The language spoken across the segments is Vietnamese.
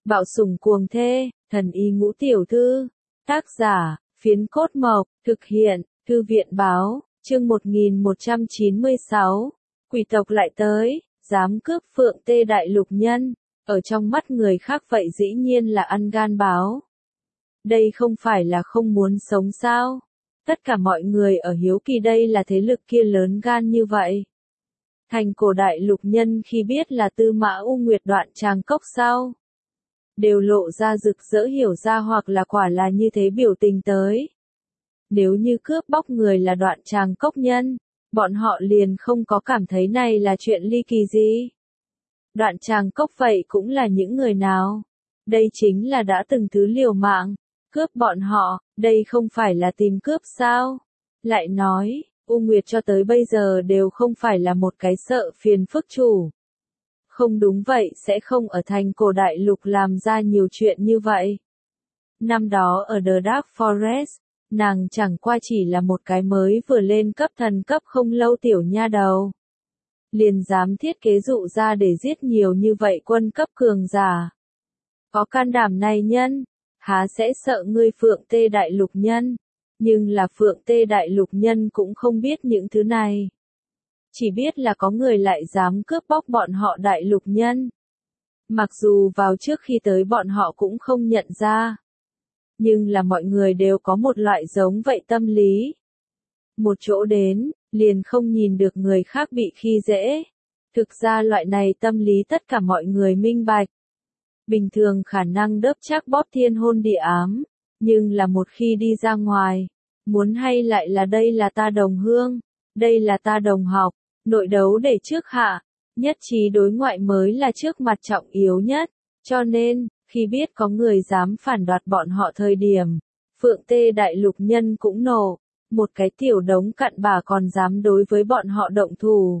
Bạo sủng cuồng thê, thần y ngũ tiểu thư. Tác giả, Phiến Cốt Mộc, thực hiện, Thư viện báo, chương 1196. Quỷ tộc lại tới, dám cướp Phượng Tê Đại Lục Nhân, ở trong mắt người khác vậy dĩ nhiên là ăn gan báo. Đây không phải là không muốn sống sao? Tất cả mọi người ở hiếu kỳ đây là thế lực kia lớn gan như vậy. Thành cổ Đại Lục Nhân khi biết là Tư Mã U Nguyệt đoạn tràng cốc sau, đều lộ ra rực rỡ hiểu ra hoặc là quả là như thế biểu tình tới. Nếu như cướp bóc người là đoạn tràng cốc nhân, bọn họ liền không có cảm thấy này là chuyện ly kỳ gì. Đoạn tràng cốc vậy cũng là những người nào? Đây chính là đã từng thứ liều mạng, cướp bọn họ, đây không phải là tìm cướp sao? Lại nói, U Nguyệt cho tới bây giờ đều không phải là một cái sợ phiền phức chủ. Không đúng vậy sẽ không ở thành cổ Đại Lục làm ra nhiều chuyện như vậy. Năm đó ở The Dark Forest, nàng chẳng qua chỉ là một cái mới vừa lên cấp thần cấp không lâu tiểu nha đầu. Liền dám thiết kế dụ ra để giết nhiều như vậy quân cấp cường giả. Có can đảm này nhân, há sẽ sợ ngươi Phượng Tê Đại Lục Nhân. Nhưng là Phượng Tê Đại Lục Nhân cũng không biết những thứ này. Chỉ biết là có người lại dám cướp bóc bọn họ Đại Lục Nhân. Mặc dù vào trước khi tới bọn họ cũng không nhận ra. Nhưng là mọi người đều có một loại giống vậy tâm lý. Một chỗ đến, liền không nhìn được người khác bị khi dễ. Thực ra loại này tâm lý tất cả mọi người minh bạch. Bình thường khả năng đớp chắc bóp thiên hôn địa ám, nhưng là một khi đi ra ngoài, muốn hay lại là đây là ta đồng hương, đây là ta đồng học, nội đấu để trước hạ, nhất trí đối ngoại mới là trước mặt trọng yếu nhất, cho nên, khi biết có người dám phản đoạt bọn họ thời điểm, Phượng Tê Đại Lục Nhân cũng nổ, một cái tiểu đống cặn bà còn dám đối với bọn họ động thủ.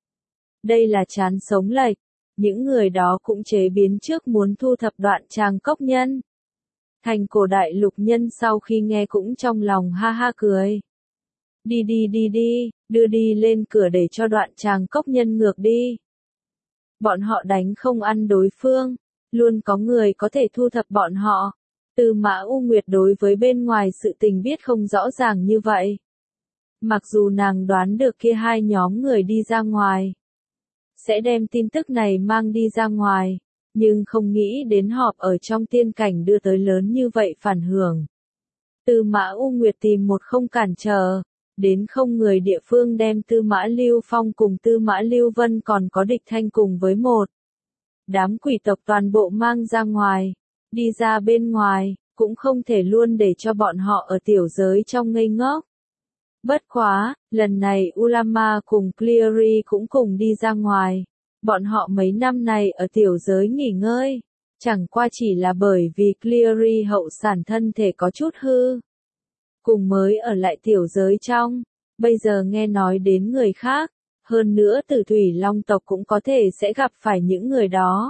Đây là chán sống lệch, những người đó cũng chế biến trước muốn thu thập đoạn tràng cốc nhân. Thành cổ Đại Lục Nhân sau khi nghe cũng trong lòng ha ha cười. Đi, đưa đi lên cửa để cho đoạn tràng cốc nhân ngược đi. Bọn họ đánh không ăn đối phương, luôn có người có thể thu thập bọn họ. Tư Mã U Nguyệt đối với bên ngoài sự tình biết không rõ ràng như vậy. Mặc dù nàng đoán được kia hai nhóm người đi ra ngoài, sẽ đem tin tức này mang đi ra ngoài, nhưng không nghĩ đến họp ở trong tiên cảnh đưa tới lớn như vậy phản hưởng. Tư Mã U Nguyệt tìm một không cản trở, đến không người địa phương đem Tư Mã Lưu Phong cùng Tư Mã Lưu Vân còn có Địch Thanh cùng với một đám quỷ tộc toàn bộ mang ra ngoài, đi ra bên ngoài, cũng không thể luôn để cho bọn họ ở tiểu giới trong ngây ngốc. Bất quá, lần này Ulama cùng Cleary cũng cùng đi ra ngoài. Bọn họ mấy năm này ở tiểu giới nghỉ ngơi. Chẳng qua chỉ là bởi vì Cleary hậu sản thân thể có chút hư. Cùng mới ở lại tiểu giới trong. Bây giờ nghe nói đến người khác. Hơn nữa Tử Thủy Long tộc cũng có thể sẽ gặp phải những người đó.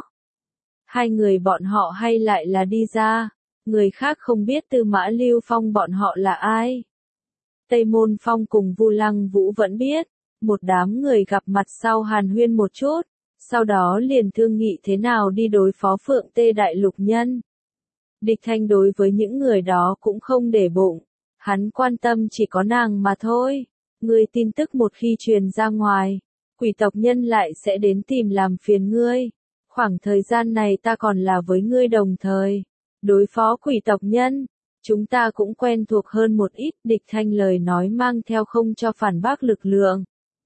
Hai người bọn họ hay lại là đi ra. Người khác không biết Tư Mã Lưu Phong bọn họ là ai. Tây Môn Phong cùng Vu Lăng Vũ vẫn biết, một đám người gặp mặt sau hàn huyên một chút, sau đó liền thương nghị thế nào đi đối phó Phượng Tê Đại Lục Nhân. Địch Thanh đối với những người đó cũng không để bụng, hắn quan tâm chỉ có nàng mà thôi. Ngươi tin tức một khi truyền ra ngoài, quỷ tộc nhân lại sẽ đến tìm làm phiền ngươi. Khoảng thời gian này ta còn là với ngươi đồng thời, đối phó quỷ tộc nhân. Chúng ta cũng quen thuộc hơn một ít, Địch Thanh lời nói mang theo không cho phản bác lực lượng.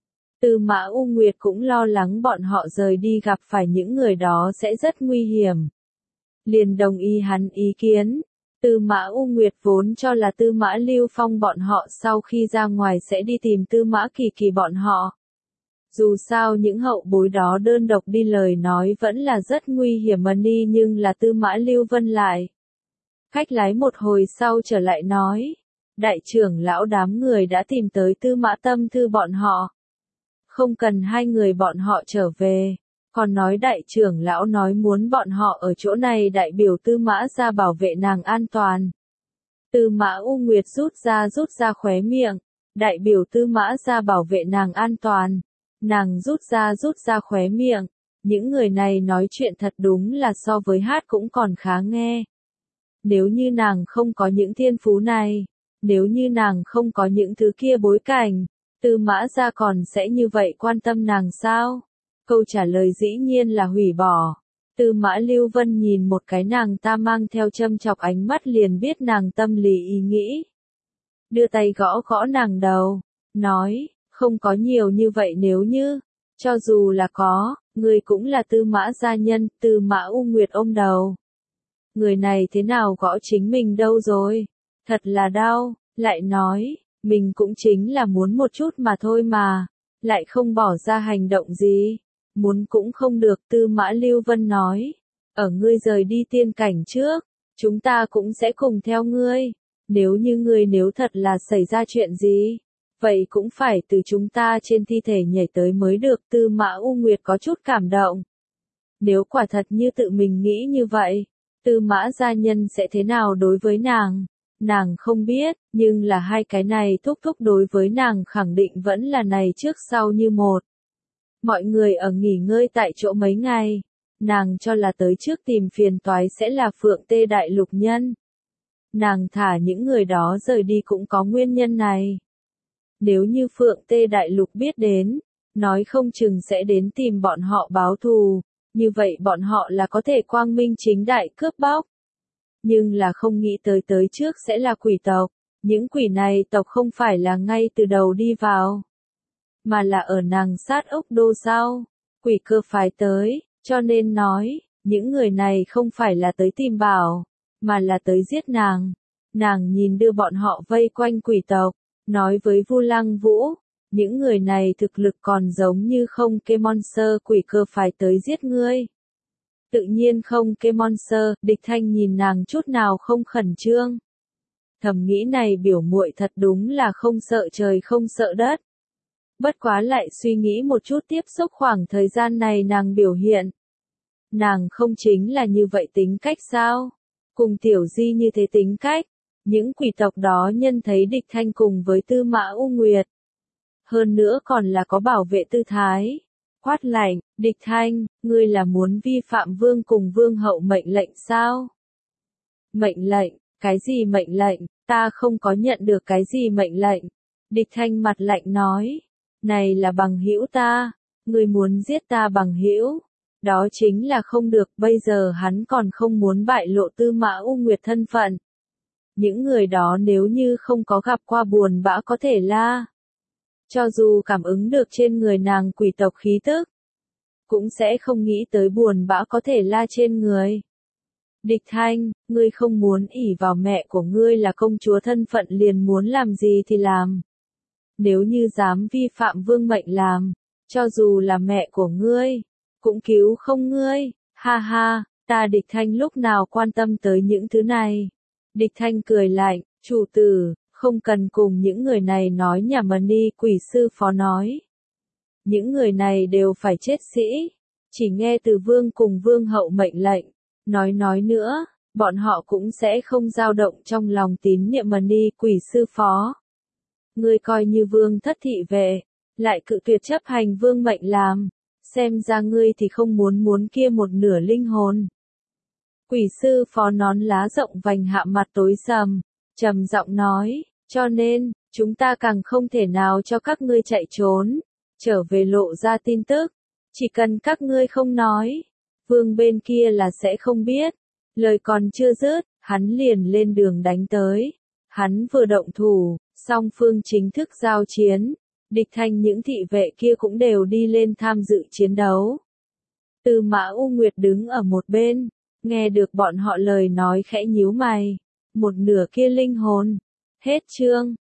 Tư Mã U Nguyệt cũng lo lắng bọn họ rời đi gặp phải những người đó sẽ rất nguy hiểm. Liền đồng ý hắn ý kiến. Tư Mã U Nguyệt vốn cho là Tư Mã Lưu Phong bọn họ sau khi ra ngoài sẽ đi tìm Tư Mã Kỳ Kỳ bọn họ. Dù sao những hậu bối đó đơn độc đi lời nói vẫn là rất nguy hiểm mà đi, nhưng là Tư Mã Lưu Vân lại. Khách lái một hồi sau trở lại nói, đại trưởng lão đám người đã tìm tới Tư Mã Tâm Thư bọn họ. Không cần hai người bọn họ trở về, còn nói đại trưởng lão nói muốn bọn họ ở chỗ này đại biểu Tư Mã ra bảo vệ nàng an toàn. Tư Mã U Nguyệt rút ra khóe miệng, đại biểu Tư Mã ra bảo vệ nàng an toàn. Nàng rút ra khóe miệng, những người này nói chuyện thật đúng là so với hát cũng còn khá nghe. Nếu như nàng không có những thiên phú này, nếu như nàng không có những thứ kia bối cảnh, Tư Mã Gia còn sẽ như vậy quan tâm nàng sao? Câu trả lời dĩ nhiên là hủy bỏ. Tư Mã Lưu Vân nhìn một cái nàng ta mang theo châm chọc ánh mắt liền biết nàng tâm lý ý nghĩ. Đưa tay gõ gõ nàng đầu, nói, không có nhiều như vậy nếu như, cho dù là có, người cũng là Tư Mã gia nhân, Tư Mã U Nguyệt ôm đầu. Người này thế nào gõ chính mình đâu rồi? Thật là đau, lại nói, mình cũng chính là muốn một chút mà thôi mà, lại không bỏ ra hành động gì. Muốn cũng không được, Tư Mã Lưu Vân nói. Ở ngươi rời đi tiên cảnh trước, chúng ta cũng sẽ cùng theo ngươi. Nếu như ngươi nếu thật là xảy ra chuyện gì, vậy cũng phải từ chúng ta trên thi thể nhảy tới mới được. Tư Mã U Nguyệt có chút cảm động. Nếu quả thật như tự mình nghĩ như vậy, Tư Mã gia nhân sẽ thế nào đối với nàng? Nàng không biết, nhưng là hai cái này thúc thúc đối với nàng khẳng định vẫn là này trước sau như một. Mọi người ở nghỉ ngơi tại chỗ mấy ngày, nàng cho là tới trước tìm phiền toái sẽ là Phượng Tê Đại Lục nhân. Nàng thả những người đó rời đi cũng có nguyên nhân này. Nếu như Phượng Tê Đại Lục biết đến, nói không chừng sẽ đến tìm bọn họ báo thù, như vậy bọn họ là có thể quang minh chính đại cướp bóc. Nhưng là không nghĩ tới trước sẽ là quỷ tộc, những quỷ này tộc không phải là ngay từ đầu đi vào, mà là ở nàng sát ốc đô sau, quỷ cơ phái tới, cho nên nói, những người này không phải là tới tìm bảo, mà là tới giết nàng. Nàng nhìn đưa bọn họ vây quanh quỷ tộc, nói với Vu Lăng Vũ, những người này thực lực còn giống như không kê monster quỷ cơ phái tới giết ngươi. Tự nhiên không kê monster, Địch Thanh nhìn nàng chút nào không khẩn trương. Thầm nghĩ này biểu muội thật đúng là không sợ trời không sợ đất. Bất quá lại suy nghĩ một chút tiếp xúc khoảng thời gian này nàng biểu hiện. Nàng không chính là như vậy tính cách sao? Cùng Tiểu Di như thế tính cách, những quỷ tộc đó nhân thấy Địch Thanh cùng với Tư Mã U Nguyệt. Hơn nữa còn là có bảo vệ tư thái. Quát lạnh, Địch Thanh, ngươi là muốn vi phạm vương cùng vương hậu mệnh lệnh sao? Mệnh lệnh, cái gì mệnh lệnh, ta không có nhận được cái gì mệnh lệnh. Địch Thanh mặt lạnh nói, này là bằng hữu ta, ngươi muốn giết ta bằng hữu. Đó chính là không được, bây giờ hắn còn không muốn bại lộ Tư Mã U Nguyệt thân phận. Những người đó nếu như không có gặp qua buồn bã có thể la. Cho dù cảm ứng được trên người nàng quỷ tộc khí tức, cũng sẽ không nghĩ tới buồn bã có thể la trên người. Địch Thanh, ngươi không muốn ỷ vào mẹ của ngươi là công chúa thân phận liền muốn làm gì thì làm. Nếu như dám vi phạm vương mệnh làm, cho dù là mẹ của ngươi, cũng cứu không ngươi, ha ha, ta Địch Thanh lúc nào quan tâm tới những thứ này. Địch Thanh cười lạnh, chủ tử, không cần cùng những người này nói nhảm mà đi, quỷ sư phó nói. Những người này đều phải chết sĩ, chỉ nghe từ vương cùng vương hậu mệnh lệnh, nói nữa, bọn họ cũng sẽ không dao động trong lòng tín nhiệm mà đi, quỷ sư phó. Ngươi coi như vương thất thị vệ, lại cự tuyệt chấp hành vương mệnh làm, xem ra ngươi thì không muốn kia một nửa linh hồn. Quỷ sư phó nón lá rộng vành hạ mặt tối sầm, trầm giọng nói, cho nên, chúng ta càng không thể nào cho các ngươi chạy trốn, trở về lộ ra tin tức, chỉ cần các ngươi không nói, vương bên kia là sẽ không biết. Lời còn chưa dứt, hắn liền lên đường đánh tới, hắn vừa động thủ, song phương chính thức giao chiến, Địch Thanh những thị vệ kia cũng đều đi lên tham dự chiến đấu. Tư Mã U Nguyệt đứng ở một bên, nghe được bọn họ lời nói khẽ nhíu mày, một nửa kia linh hồn. Hết chương.